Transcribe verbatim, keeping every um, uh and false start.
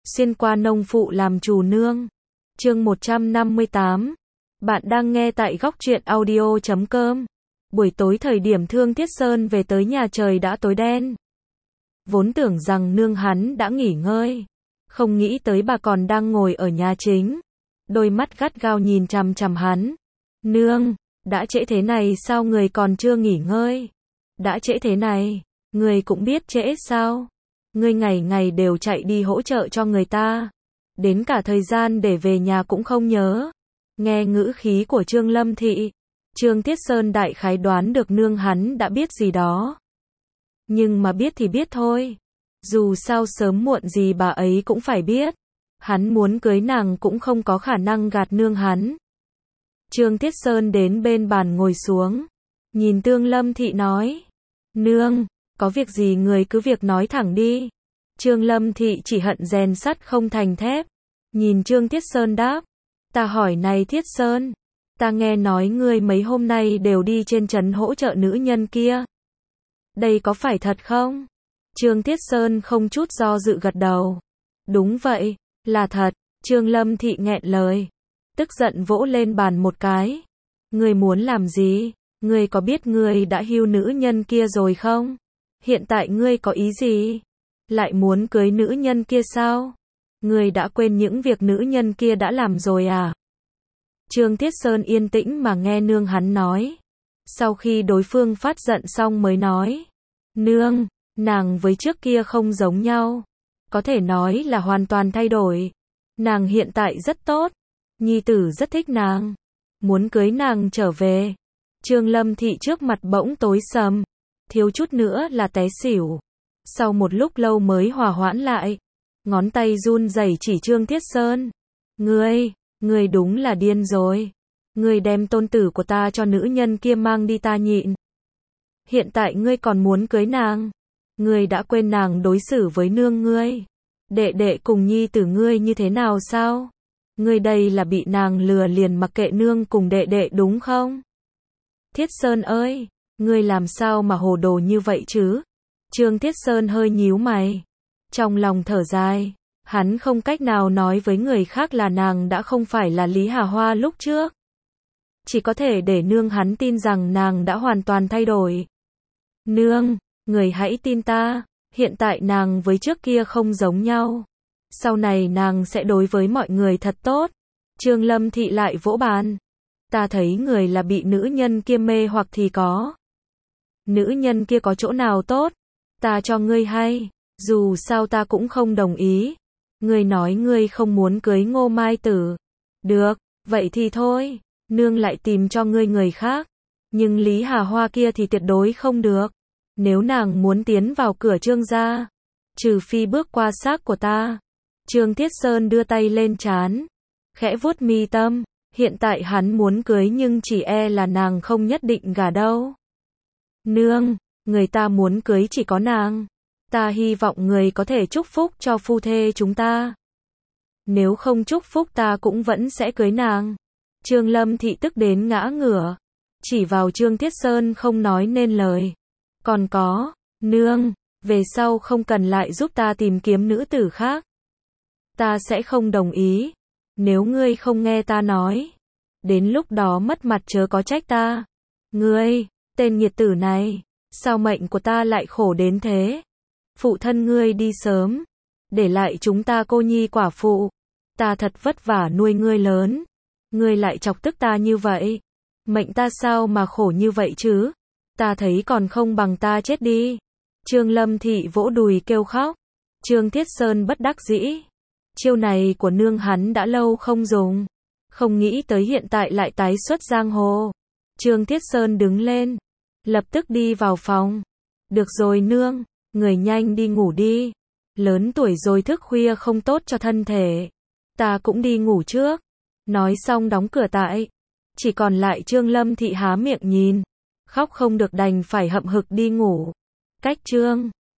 Xuyên qua nông phụ làm chủ nương. Chương một trăm năm mươi tám. Bạn đang nghe tại góc truyện audio chấm com. Buổi tối thời điểm Thương Thiết Sơn về tới nhà trời đã tối đen. Vốn tưởng rằng nương hắn đã nghỉ ngơi, không nghĩ tới bà còn đang ngồi ở nhà chính. Đôi mắt gắt gao nhìn chằm chằm hắn. Nương, đã trễ thế này sao người còn chưa nghỉ ngơi? Đã trễ thế này, người cũng biết trễ sao? Ngươi ngày ngày đều chạy đi hỗ trợ cho người ta, đến cả thời gian để về nhà cũng không nhớ. Nghe ngữ khí của Trương Lâm Thị, Trương Thiết Sơn đại khái đoán được nương hắn đã biết gì đó. Nhưng mà biết thì biết thôi. Dù sao sớm muộn gì bà ấy cũng phải biết. Hắn muốn cưới nàng cũng không có khả năng gạt nương hắn. Trương Thiết Sơn đến bên bàn ngồi xuống, nhìn Trương Lâm Thị nói: Nương, có việc gì người cứ việc nói thẳng đi. Trương Lâm Thị chỉ hận rèn sắt không thành thép. Nhìn Trương Thiết Sơn đáp: Ta hỏi này Thiết Sơn, ta nghe nói ngươi mấy hôm nay đều đi trên trấn hỗ trợ nữ nhân kia. Đây có phải thật không? Trương Thiết Sơn không chút do dự gật đầu. Đúng vậy, là thật. Trương Lâm Thị nghẹn lời, tức giận vỗ lên bàn một cái. Ngươi muốn làm gì? Ngươi có biết ngươi đã hưu nữ nhân kia rồi không? Hiện tại ngươi có ý gì? Lại muốn cưới nữ nhân kia sao? Ngươi đã quên những việc nữ nhân kia đã làm rồi à? Trương Thiết Sơn yên tĩnh mà nghe nương hắn nói. Sau khi đối phương phát giận xong mới nói: Nương, nàng với trước kia không giống nhau. Có thể nói là hoàn toàn thay đổi. Nàng hiện tại rất tốt. Nhi tử rất thích nàng. Muốn cưới nàng trở về. Trương Lâm Thị trước mặt bỗng tối sầm, thiếu chút nữa là té xỉu. Sau một lúc lâu mới hòa hoãn lại, ngón tay run rẩy chỉ Trương Thiết Sơn. Ngươi, ngươi đúng là điên rồi. Ngươi đem tôn tử của ta cho nữ nhân kia mang đi ta nhịn. Hiện tại ngươi còn muốn cưới nàng. Ngươi đã quên nàng đối xử với nương ngươi, đệ đệ cùng nhi tử ngươi như thế nào sao? Ngươi đây là bị nàng lừa liền mặc kệ nương cùng đệ đệ đúng không? Thiết Sơn ơi, ngươi làm sao mà hồ đồ như vậy chứ? Trương Thiết Sơn hơi nhíu mày, trong lòng thở dài. Hắn không cách nào nói với người khác là nàng đã không phải là Lý Hà Hoa lúc trước. Chỉ có thể để nương hắn tin rằng nàng đã hoàn toàn thay đổi. Nương, người hãy tin ta, hiện tại nàng với trước kia không giống nhau. Sau này nàng sẽ đối với mọi người thật tốt. Trương Lâm Thị lại vỗ bàn. Ta thấy người là bị nữ nhân kia mê hoặc thì có. Nữ nhân kia có chỗ nào tốt? Ta cho ngươi hay, dù sao ta cũng không đồng ý. Ngươi nói ngươi không muốn cưới Ngô Mai Tử. Được, vậy thì thôi, nương lại tìm cho ngươi người khác. Nhưng Lý Hà Hoa kia thì tuyệt đối không được. Nếu nàng muốn tiến vào cửa Trương gia, trừ phi bước qua xác của ta. Trương Thiết Sơn đưa tay lên trán, khẽ vuốt mi tâm. Hiện tại hắn muốn cưới nhưng chỉ e là nàng không nhất định gả đâu. Nương, người ta muốn cưới chỉ có nàng. Ta hy vọng người có thể chúc phúc cho phu thê chúng ta. Nếu không chúc phúc ta cũng vẫn sẽ cưới nàng. Trương Lâm Thị tức đến ngã ngửa, chỉ vào Trương Thiết Sơn không nói nên lời. Còn có, nương, về sau không cần lại giúp ta tìm kiếm nữ tử khác. Ta sẽ không đồng ý. Nếu ngươi không nghe ta nói, đến lúc đó mất mặt chớ có trách ta. Ngươi, tên nghiệt tử này, sao mệnh của ta lại khổ đến thế? Phụ thân ngươi đi sớm, để lại chúng ta cô nhi quả phụ. Ta thật vất vả nuôi ngươi lớn, ngươi lại chọc tức ta như vậy. Mệnh ta sao mà khổ như vậy chứ? Ta thấy còn không bằng ta chết đi. Trương Lâm Thị vỗ đùi kêu khóc. Trương Thiết Sơn bất đắc dĩ. Chiêu này của nương hắn đã lâu không dùng, không nghĩ tới hiện tại lại tái xuất giang hồ. Trương Thiết Sơn đứng lên, lập tức đi vào phòng. Được rồi nương, người nhanh đi ngủ đi. Lớn tuổi rồi thức khuya không tốt cho thân thể. Ta cũng đi ngủ trước. Nói xong đóng cửa tại. Chỉ còn lại Trương Lâm Thị há miệng nhìn, khóc không được đành phải hậm hực đi ngủ. Cách Trương